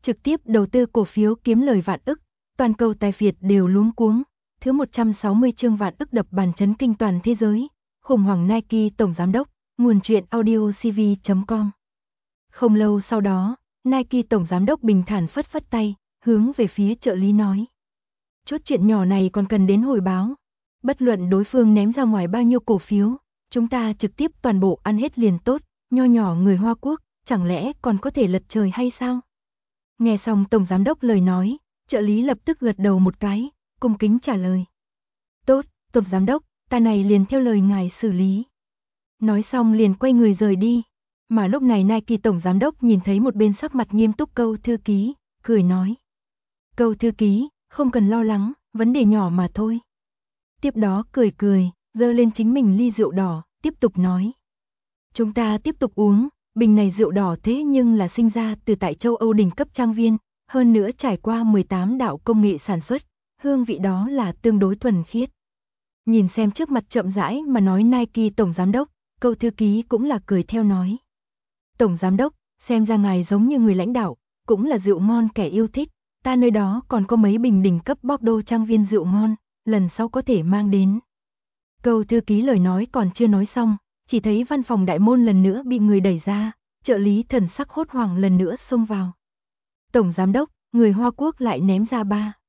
trực tiếp đầu tư cổ phiếu kiếm lời vạn ức, toàn cầu tài phiệt đều luống cuống. Thứ 160 chương vạn ức đập bàn chấn kinh toàn thế giới, khủng hoảng Nike tổng giám đốc, nguồn truyện audio cv.com. Không lâu sau đó, Nike tổng giám đốc bình thản phất phất tay, hướng về phía trợ lý nói. Chút chuyện nhỏ này còn cần đến hồi báo. Bất luận đối phương ném ra ngoài bao nhiêu cổ phiếu, chúng ta trực tiếp toàn bộ ăn hết liền tốt, nho nhỏ người Hoa Quốc, chẳng lẽ còn có thể lật trời hay sao? Nghe xong tổng giám đốc lời nói, trợ lý lập tức gật đầu một cái, cung kính trả lời. Tốt, tổng giám đốc, ta này liền theo lời ngài xử lý. Nói xong liền quay người rời đi. Mà lúc này Nike tổng giám đốc nhìn thấy một bên sắc mặt nghiêm túc Câu thư ký, cười nói. Câu thư ký, không cần lo lắng, vấn đề nhỏ mà thôi. Tiếp đó cười, giơ lên chính mình ly rượu đỏ, tiếp tục nói. Chúng ta tiếp tục uống, bình này rượu đỏ thế nhưng là sinh ra từ tại châu Âu đỉnh cấp trang viên, hơn nữa trải qua 18 đạo công nghệ sản xuất, hương vị đó là tương đối thuần khiết. Nhìn xem trước mặt chậm rãi mà nói Nike tổng giám đốc, Câu thư ký cũng là cười theo nói. Tổng giám đốc, xem ra ngài giống như người lãnh đạo, cũng là rượu ngon kẻ yêu thích, ta nơi đó còn có mấy bình đỉnh cấp Bordeaux trang viên rượu ngon, lần sau có thể mang đến. Câu thư ký lời nói còn chưa nói xong, chỉ thấy văn phòng đại môn lần nữa bị người đẩy ra, trợ lý thần sắc hốt hoảng lần nữa xông vào. Tổng giám đốc, người Hoa Quốc lại ném ra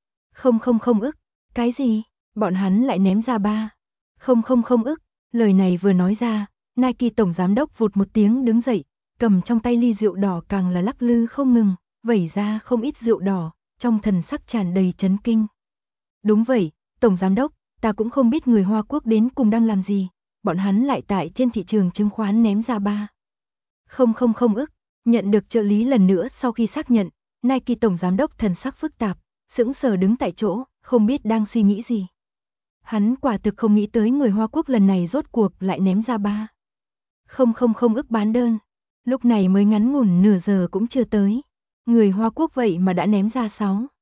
3,000 ức, cái gì? Bọn hắn lại ném ra 3,000 ức, lời này vừa nói ra, Nike tổng giám đốc vụt một tiếng đứng dậy, cầm trong tay ly rượu đỏ càng là lắc lư không ngừng, vẩy ra không ít rượu đỏ, trong thần sắc tràn đầy chấn kinh. Đúng vậy, tổng giám đốc, ta cũng không biết người Hoa Quốc đến cùng đang làm gì, bọn hắn lại tại trên thị trường chứng khoán ném ra 3,000 ức. Nhận được trợ lý lần nữa sau khi xác nhận, Nike tổng giám đốc thần sắc phức tạp, sững sờ đứng tại chỗ, không biết đang suy nghĩ gì. Hắn quả thực không nghĩ tới người Hoa Quốc lần này rốt cuộc lại ném ra 3,000 ức bán đơn. Lúc này mới ngắn ngủn nửa giờ cũng chưa tới. Người Hoa Quốc vậy mà đã ném ra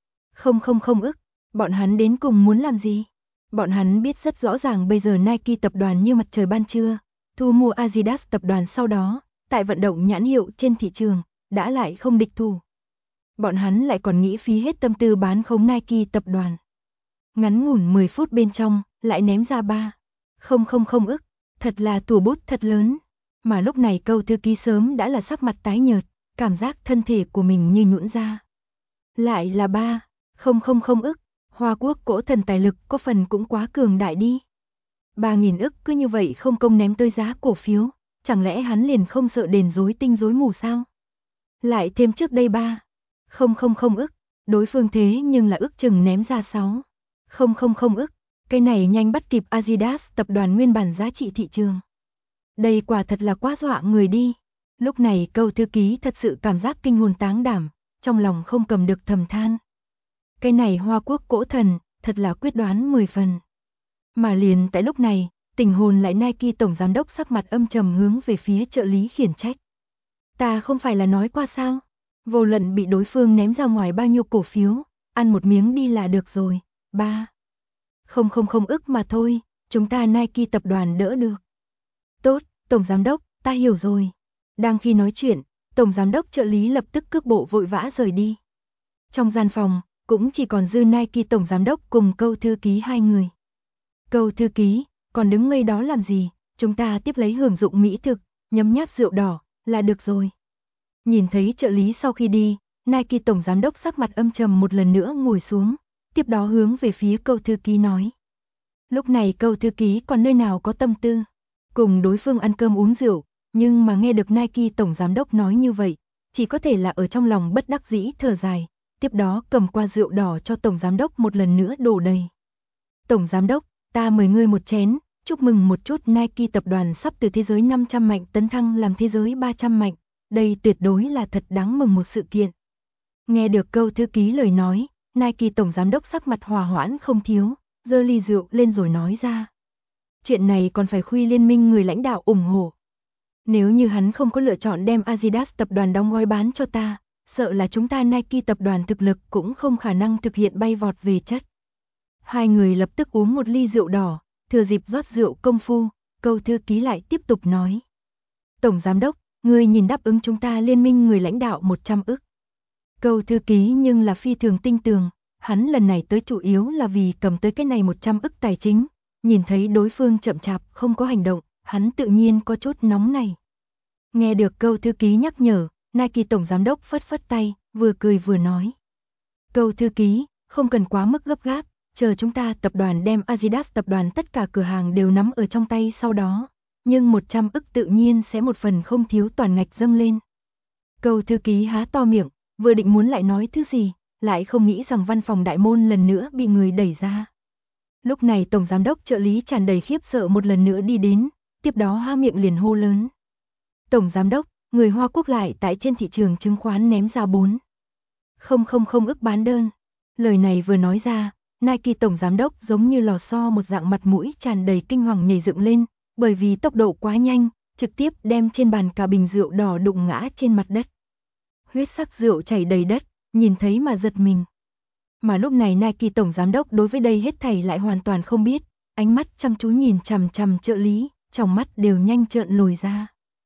6,000 ức. Bọn hắn đến cùng muốn làm gì? Bọn hắn biết rất rõ ràng bây giờ Nike tập đoàn như mặt trời ban trưa, thu mua Adidas tập đoàn sau đó, tại vận động nhãn hiệu trên thị trường, đã lại không địch thủ. Bọn hắn lại còn nghĩ phí hết tâm tư bán khống Nike tập đoàn. Ngắn ngủn 10 phút bên trong, lại ném ra 3,000 ức, thật là thủ bút thật lớn. Mà lúc này Câu thư ký sớm đã là sắc mặt tái nhợt, cảm giác thân thể của mình như nhũn ra. Lại là 3,000 ức, Hoa Quốc cỗ thần tài lực có phần cũng quá cường đại đi. 3.000 ức cứ như vậy không công ném tới giá cổ phiếu, chẳng lẽ hắn liền không sợ đền rối tinh rối mù sao? Lại thêm trước đây 3,000 ức, đối phương thế nhưng là ước chừng ném ra 6,000 ức, cái này nhanh bắt kịp Adidas tập đoàn nguyên bản giá trị thị trường. Đây quả thật là quá dọa người đi. Lúc này Câu thư ký thật sự cảm giác kinh hồn táng đảm, trong lòng không cầm được thầm than. Cái này Hoa Quốc cỗ thần, thật là quyết đoán 10 phần. Mà liền tại lúc này, tình hồn lại Nike tổng giám đốc sắc mặt âm trầm hướng về phía trợ lý khiển trách. Ta không phải là nói qua sao? Vô luận bị đối phương ném ra ngoài bao nhiêu cổ phiếu, ăn một miếng đi là được rồi. 3,000 ức mà thôi, chúng ta Nike tập đoàn đỡ được. Tốt, tổng giám đốc, ta hiểu rồi. Đang khi nói chuyện, tổng giám đốc trợ lý lập tức cước bộ vội vã rời đi. Trong gian phòng, cũng chỉ còn dư Nike tổng giám đốc cùng Câu thư ký hai người. Câu thư ký, còn đứng ngây đó làm gì, chúng ta tiếp lấy hưởng dụng mỹ thực, nhấm nháp rượu đỏ, là được rồi. Nhìn thấy trợ lý sau khi đi, Nike tổng giám đốc sắc mặt âm trầm một lần nữa ngồi xuống, tiếp đó hướng về phía Câu thư ký nói. Lúc này Câu thư ký còn nơi nào có tâm tư cùng đối phương ăn cơm uống rượu, nhưng mà nghe được Nike tổng giám đốc nói như vậy, chỉ có thể là ở trong lòng bất đắc dĩ thở dài, tiếp đó cầm qua rượu đỏ cho tổng giám đốc một lần nữa đổ đầy. Tổng giám đốc, ta mời ngươi một chén, chúc mừng một chút Nike tập đoàn sắp từ thế giới 500 mạnh tấn thăng làm thế giới 300 mạnh, đây tuyệt đối là thật đáng mừng một sự kiện. Nghe được Câu thư ký lời nói, Nike tổng giám đốc sắc mặt hòa hoãn không thiếu, giơ ly rượu lên rồi nói ra. Chuyện này còn phải khuy liên minh người lãnh đạo ủng hộ. Nếu như hắn không có lựa chọn đem Adidas tập đoàn đóng gói bán cho ta, sợ là chúng ta Nike tập đoàn thực lực cũng không khả năng thực hiện bay vọt về chất. Hai người lập tức uống một ly rượu đỏ, thừa dịp rót rượu công phu, Câu thư ký lại tiếp tục nói. Tổng giám đốc, ngươi nhìn đáp ứng chúng ta liên minh người lãnh đạo 100 ức. Câu thư ký nhưng là phi thường tinh tường, hắn lần này tới chủ yếu là vì cầm tới cái này 100 ức tài chính, nhìn thấy đối phương chậm chạp không có hành động, hắn tự nhiên có chút nóng này. Nghe được câu thư ký nhắc nhở, Nike tổng giám đốc phất phất tay, vừa cười vừa nói. Câu thư ký, không cần quá mức gấp gáp, chờ chúng ta tập đoàn đem Adidas tập đoàn tất cả cửa hàng đều nắm ở trong tay sau đó, nhưng 100 ức tự nhiên sẽ một phần không thiếu toàn ngạch dâng lên. Câu thư ký há to miệng, vừa định muốn lại nói thứ gì, lại không nghĩ rằng văn phòng đại môn lần nữa bị người đẩy ra. Lúc này tổng giám đốc trợ lý tràn đầy khiếp sợ một lần nữa đi đến, tiếp đó há miệng liền hô lớn. Tổng giám đốc, người Hoa Quốc lại tại trên thị trường chứng khoán ném ra 4,000 ức bán đơn. Lời này vừa nói ra, Nike tổng giám đốc giống như lò xo một dạng, mặt mũi tràn đầy kinh hoàng nhảy dựng lên, bởi vì tốc độ quá nhanh, trực tiếp đem trên bàn cả bình rượu đỏ đụng ngã trên mặt đất. Huyết sắc rượu chảy đầy đất, nhìn thấy mà giật mình. Mà lúc này Nike tổng giám đốc đối với đây hết thảy lại hoàn toàn không biết, ánh mắt chăm chú nhìn chằm chằm trợ lý, trong mắt đều nhanh trợn lồi ra.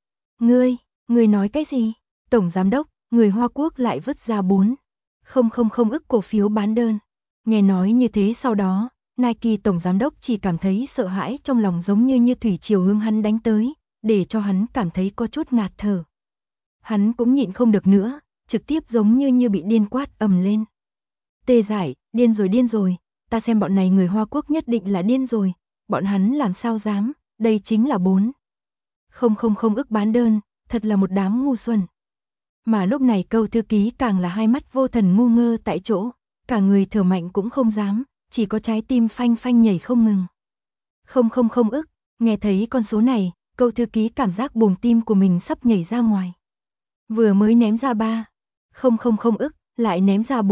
Ngươi nói cái gì? Tổng giám đốc, người Hoa Quốc lại vứt ra 4,000 ức cổ phiếu bán đơn. Nghe nói như thế sau đó, Nike tổng giám đốc chỉ cảm thấy sợ hãi trong lòng, giống như thủy triều hướng hắn đánh tới, để cho hắn cảm thấy có chút ngạt thở. Hắn cũng nhịn không được nữa, trực tiếp giống như bị điên quát ầm lên. Tê Giải, điên rồi, ta xem bọn này người Hoa Quốc nhất định là điên rồi, bọn hắn làm sao dám, đây chính là 4,000 ức bán đơn, thật là một đám ngu xuẩn. Mà lúc này câu thư ký càng là hai mắt vô thần ngu ngơ tại chỗ, cả người thở mạnh cũng không dám, chỉ có trái tim phanh phanh nhảy không ngừng. 0,0 ức, nghe thấy con số này, câu thư ký cảm giác buồng tim của mình sắp nhảy ra ngoài. Vừa mới ném ra 3,000 ức, lại ném ra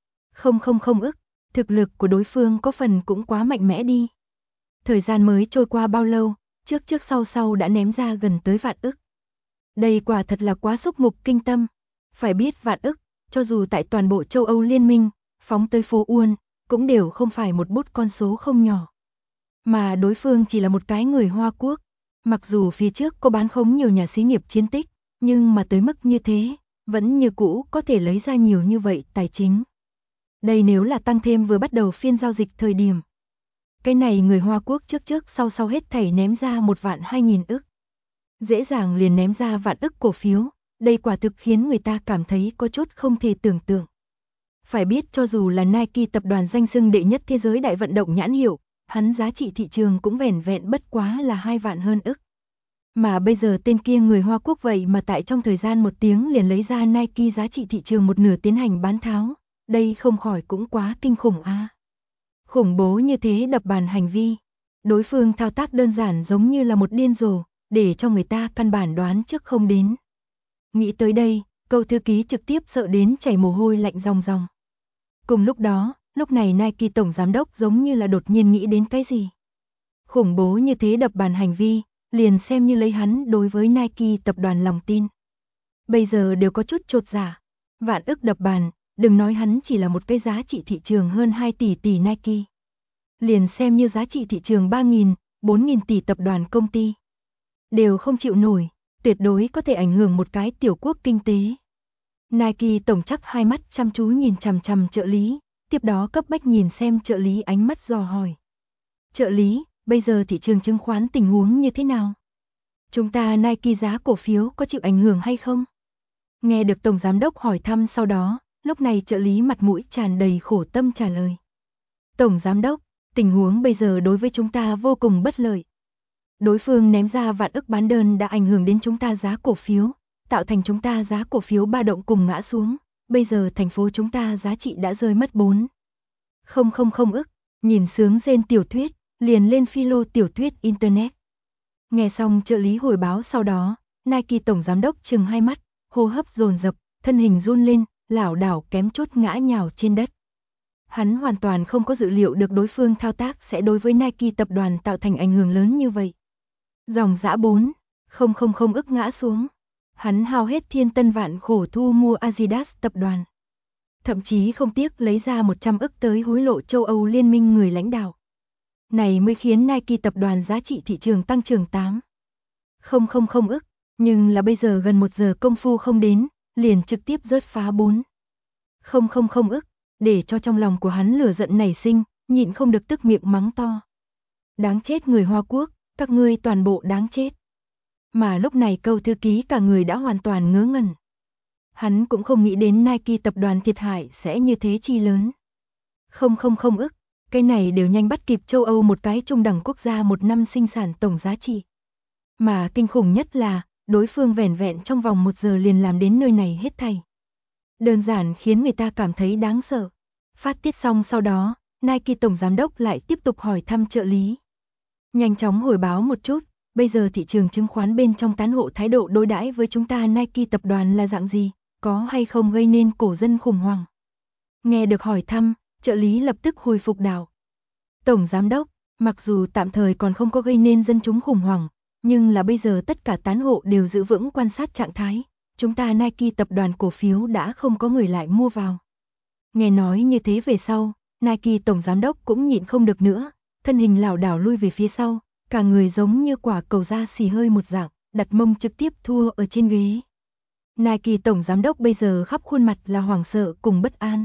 4,000 ức, thực lực của đối phương có phần cũng quá mạnh mẽ đi. Thời gian mới trôi qua bao lâu, trước sau đã ném ra gần tới vạn ức. Đây quả thật là quá xúc mục kinh tâm. Phải biết vạn ức, cho dù tại toàn bộ châu Âu liên minh, phóng tới phố Uôn, cũng đều không phải một bút con số không nhỏ. Mà đối phương chỉ là một cái người Hoa Quốc. Mặc dù phía trước có bán khống nhiều nhà xí nghiệp chiến tích, nhưng mà tới mức như thế, vẫn như cũ có thể lấy ra nhiều như vậy tài chính. Đây nếu là tăng thêm vừa bắt đầu phiên giao dịch thời điểm. Cái này người Hoa Quốc trước sau hết thảy ném ra 1.200.000 ức. Dễ dàng liền ném ra vạn ức cổ phiếu, đây quả thực khiến người ta cảm thấy có chút không thể tưởng tượng. Phải biết cho dù là Nike tập đoàn danh xưng đệ nhất thế giới đại vận động nhãn hiệu, hắn giá trị thị trường cũng vẻn vẹn bất quá là 2 vạn hơn ức. Mà bây giờ tên kia người Hoa Quốc vậy mà tại trong thời gian 1 tiếng liền lấy ra Nike giá trị thị trường một nửa tiến hành bán tháo, đây không khỏi cũng quá kinh khủng a. Khủng bố như thế đập bàn hành vi, đối phương thao tác đơn giản giống như là một điên rồ, để cho người ta căn bản đoán trước không đến. Nghĩ tới đây, câu thư ký trực tiếp sợ đến chảy mồ hôi lạnh ròng ròng. Cùng lúc đó, lúc này Nike tổng giám đốc giống như là đột nhiên nghĩ đến cái gì. Khủng bố như thế đập bàn hành vi, liền xem như lấy hắn đối với Nike tập đoàn lòng tin. Bây giờ đều có chút chột dạ. Vạn ức đập bàn, đừng nói hắn chỉ là một cái giá trị thị trường hơn 2 tỷ Nike. Liền xem như giá trị thị trường 3.000, 4.000 tỷ tập đoàn công ty. Đều không chịu nổi, tuyệt đối có thể ảnh hưởng một cái tiểu quốc kinh tế. Nike tổng chắc hai mắt chăm chú nhìn chằm chằm trợ lý, tiếp đó cấp bách nhìn xem trợ lý, ánh mắt dò hỏi. Trợ lý, bây giờ thị trường chứng khoán tình huống như thế nào? Chúng ta Nike giá cổ phiếu có chịu ảnh hưởng hay không? Nghe được tổng giám đốc hỏi thăm sau đó, lúc này trợ lý mặt mũi tràn đầy khổ tâm trả lời. Tổng giám đốc, tình huống bây giờ đối với chúng ta vô cùng bất lợi. Đối phương ném ra vạn ức bán đơn đã ảnh hưởng đến chúng ta giá cổ phiếu, tạo thành chúng ta giá cổ phiếu ba động cùng ngã xuống. Bây giờ thành phố chúng ta giá trị đã rơi mất 4,000 ức. Nhìn sướng rên tiểu thuyết, liền lên philo tiểu thuyết internet. Nghe xong trợ lý hồi báo sau đó, Nike tổng giám đốc trừng hai mắt, hô hấp dồn dập, thân hình run lên, lảo đảo kém chút ngã nhào trên đất. Hắn hoàn toàn không có dự liệu được đối phương thao tác sẽ đối với Nike tập đoàn tạo thành ảnh hưởng lớn như vậy. Dòng dã 4,000 ức ngã xuống. Hắn hao hết thiên tân vạn khổ thu mua Adidas tập đoàn. Thậm chí không tiếc lấy ra 100 ức tới hối lộ châu Âu liên minh người lãnh đạo. Này mới khiến Nike tập đoàn giá trị thị trường tăng trưởng 8,000 ức. Nhưng là bây giờ gần 1 giờ công phu không đến, liền trực tiếp rớt phá 4,000 Không ức, để cho trong lòng của hắn lửa giận nảy sinh, nhịn không được tức miệng mắng to. Đáng chết người Hoa Quốc, các ngươi toàn bộ đáng chết. Mà lúc này Câu thư ký cả người đã hoàn toàn ngớ ngẩn. Hắn cũng không nghĩ đến Nike tập đoàn thiệt hại sẽ như thế chi lớn. Không ức, cái này đều nhanh bắt kịp châu Âu một cái trung đẳng quốc gia một năm sinh sản tổng giá trị. Mà kinh khủng nhất là, đối phương vẻn vẹn trong vòng 1 giờ liền làm đến nơi này hết thảy. Đơn giản khiến người ta cảm thấy đáng sợ. Phát tiết xong sau đó, Nike tổng giám đốc lại tiếp tục hỏi thăm trợ lý. Nhanh chóng hồi báo một chút, bây giờ thị trường chứng khoán bên trong tán hộ thái độ đối đãi với chúng ta Nike tập đoàn là dạng gì, có hay không gây nên cổ dân khủng hoảng. Nghe được hỏi thăm, trợ lý lập tức hồi phục đảo. Tổng giám đốc, mặc dù tạm thời còn không có gây nên dân chúng khủng hoảng, nhưng là bây giờ tất cả tán hộ đều giữ vững quan sát trạng thái, chúng ta Nike tập đoàn cổ phiếu đã không có người lại mua vào. Nghe nói như thế về sau, Nike tổng giám đốc cũng nhịn không được nữa, thân hình lảo đảo lui về phía sau, cả người giống như quả cầu da xì hơi một dạng, đặt mông trực tiếp thua ở trên ghế. Nike tổng giám đốc bây giờ khắp khuôn mặt là hoảng sợ cùng bất an.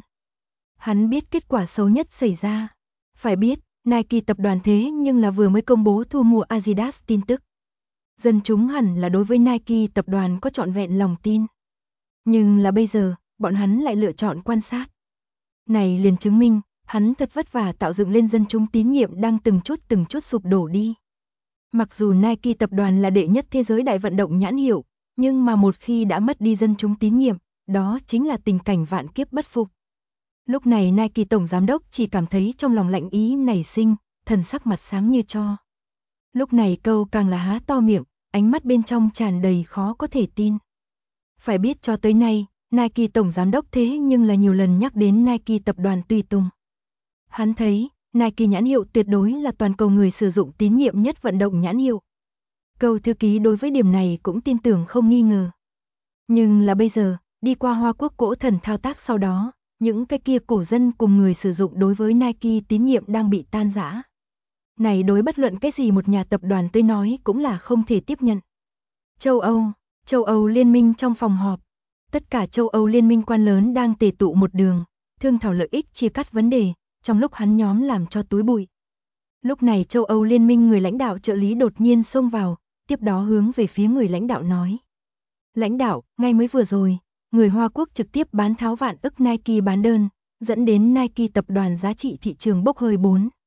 Hắn biết kết quả xấu nhất xảy ra. Phải biết, Nike tập đoàn thế nhưng là vừa mới công bố thu mua Adidas tin tức. Dân chúng hẳn là đối với Nike tập đoàn có trọn vẹn lòng tin. Nhưng là bây giờ, bọn hắn lại lựa chọn quan sát. Này liền chứng minh, hắn thật vất vả tạo dựng lên dân chúng tín nhiệm đang từng chút sụp đổ đi. Mặc dù Nike tập đoàn là đệ nhất thế giới đại vận động nhãn hiệu, nhưng mà một khi đã mất đi dân chúng tín nhiệm, đó chính là tình cảnh vạn kiếp bất phục. Lúc này Nike tổng giám đốc chỉ cảm thấy trong lòng lạnh ý nảy sinh, thần sắc mặt xám như tro. Lúc này Câu càng là há to miệng, ánh mắt bên trong tràn đầy khó có thể tin. Phải biết cho tới nay, Nike tổng giám đốc thế nhưng là nhiều lần nhắc đến Nike tập đoàn tùy tùng. Hắn thấy, Nike nhãn hiệu tuyệt đối là toàn cầu người sử dụng tín nhiệm nhất vận động nhãn hiệu. Câu thư ký đối với điểm này cũng tin tưởng không nghi ngờ. Nhưng là bây giờ, đi qua Hoa Quốc cổ thần thao tác sau đó, những cái kia cổ dân cùng người sử dụng đối với Nike tín nhiệm đang bị tan rã. Này đối bất luận cái gì một nhà tập đoàn tới nói cũng là không thể tiếp nhận. Châu Âu liên minh trong phòng họp. Tất cả châu Âu liên minh quan lớn đang tề tụ một đường, thương thảo lợi ích chia cắt vấn đề, trong lúc hắn nhóm làm cho túi bụi. Lúc này châu Âu liên minh người lãnh đạo trợ lý đột nhiên xông vào, tiếp đó hướng về phía người lãnh đạo nói. Lãnh đạo, ngay mới vừa rồi, người Hoa Quốc trực tiếp bán tháo vạn ức Nike bán đơn, dẫn đến Nike tập đoàn giá trị thị trường bốc hơi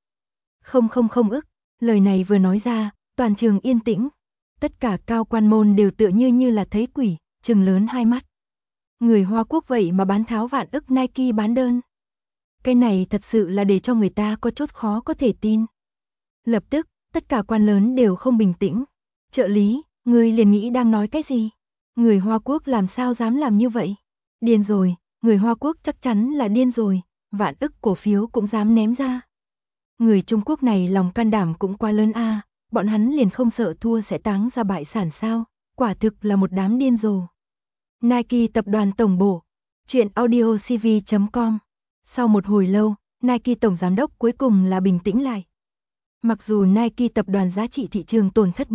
4,000 ức. Lời này vừa nói ra, toàn trường yên tĩnh. Tất cả cao quan môn đều tựa như là thấy quỷ, trừng lớn hai mắt. Người Hoa Quốc vậy mà bán tháo vạn ức Nike bán đơn. Cái này thật sự là để cho người ta có chút khó có thể tin. Lập tức, tất cả quan lớn đều không bình tĩnh. Trợ lý, người liền nghĩ đang nói cái gì? Người Hoa Quốc làm sao dám làm như vậy? Điên rồi, người Hoa Quốc chắc chắn là điên rồi, vạn ức cổ phiếu cũng dám ném ra. Người Trung Quốc này lòng can đảm cũng quá lớn a, bọn hắn liền không sợ thua sẽ táng ra bại sản sao, quả thực là một đám điên rồ. Nike tập đoàn tổng bộ, truyện audiocv.com. Sau một hồi lâu, Nike tổng giám đốc cuối cùng là bình tĩnh lại. Mặc dù Nike tập đoàn giá trị thị trường tổn thất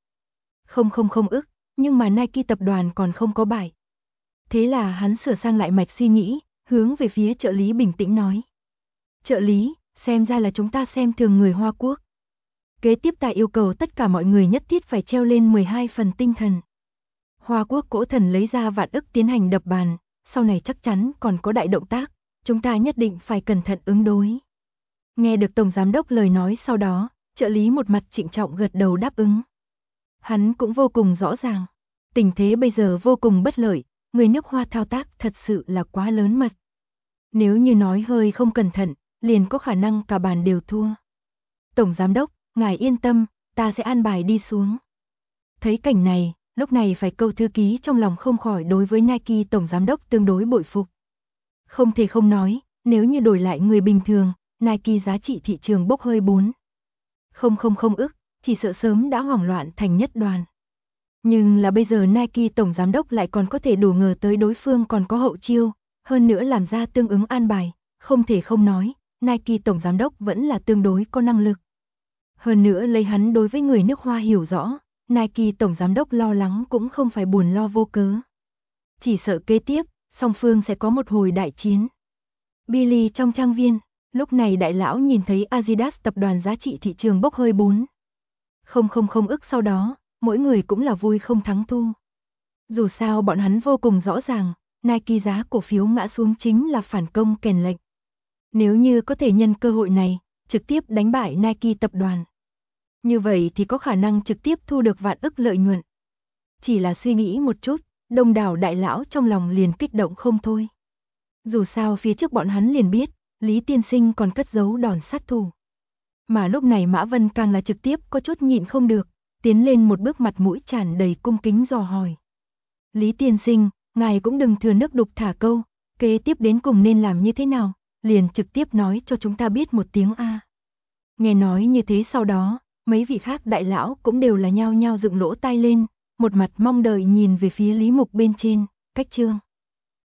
4,000 ức, nhưng mà Nike tập đoàn còn không có bại. Thế là hắn sửa sang lại mạch suy nghĩ, hướng về phía trợ lý bình tĩnh nói. Trợ lý, xem ra là chúng ta xem thường người Hoa Quốc. Kế tiếp ta yêu cầu tất cả mọi người nhất thiết phải treo lên 12 phần tinh thần. Hoa Quốc cổ thần lấy ra vạn ức tiến hành đập bàn, sau này chắc chắn còn có đại động tác, chúng ta nhất định phải cẩn thận ứng đối. Nghe được tổng giám đốc lời nói sau đó, trợ lý một mặt trịnh trọng gật đầu đáp ứng. Hắn cũng vô cùng rõ ràng, tình thế bây giờ vô cùng bất lợi, người nước Hoa thao tác thật sự là quá lớn mật. Nếu như nói hơi không cẩn thận, liền có khả năng cả bàn đều thua. Tổng giám đốc, ngài yên tâm, ta sẽ an bài đi xuống. Thấy cảnh này, lúc này phải Câu thư ký trong lòng không khỏi đối với Nike tổng giám đốc tương đối bội phục. Không thể không nói, nếu như đổi lại người bình thường, Nike giá trị thị trường bốc hơi 4,000 ức, chỉ sợ sớm đã hoảng loạn thành nhất đoàn. Nhưng là bây giờ Nike tổng giám đốc lại còn có thể đủ ngờ tới đối phương còn có hậu chiêu, hơn nữa làm ra tương ứng an bài, không thể không nói, Nike tổng giám đốc vẫn là tương đối có năng lực. Hơn nữa lấy hắn đối với người nước Hoa hiểu rõ, Nike tổng giám đốc lo lắng cũng không phải buồn lo vô cớ. Chỉ sợ kế tiếp song phương sẽ có một hồi đại chiến. Billy trong trang viên, lúc này đại lão nhìn thấy Adidas tập đoàn giá trị thị trường bốc hơi 4,000 ức sau đó, mỗi người cũng là vui không thắng thua. Dù sao bọn hắn vô cùng rõ ràng, Nike giá cổ phiếu ngã xuống chính là phản công kèn lệnh. Nếu như có thể nhân cơ hội này, trực tiếp đánh bại Nike tập đoàn, như vậy thì có khả năng trực tiếp thu được vạn ức lợi nhuận. Chỉ là suy nghĩ một chút, đông đảo đại lão trong lòng liền kích động không thôi. Dù sao phía trước bọn hắn liền biết, Lý tiên sinh còn cất giấu đòn sát thủ. Mà lúc này Mã Vân càng là trực tiếp có chút nhịn không được, tiến lên một bước mặt mũi tràn đầy cung kính dò hỏi. Lý tiên sinh, ngài cũng đừng thừa nước đục thả câu, kế tiếp đến cùng nên làm như thế nào, liền trực tiếp nói cho chúng ta biết một tiếng a. Nghe nói như thế sau đó, mấy vị khác đại lão cũng đều là nhao nhao dựng lỗ tai lên, một mặt mong đợi nhìn về phía Lý Mục bên trên, cách chương.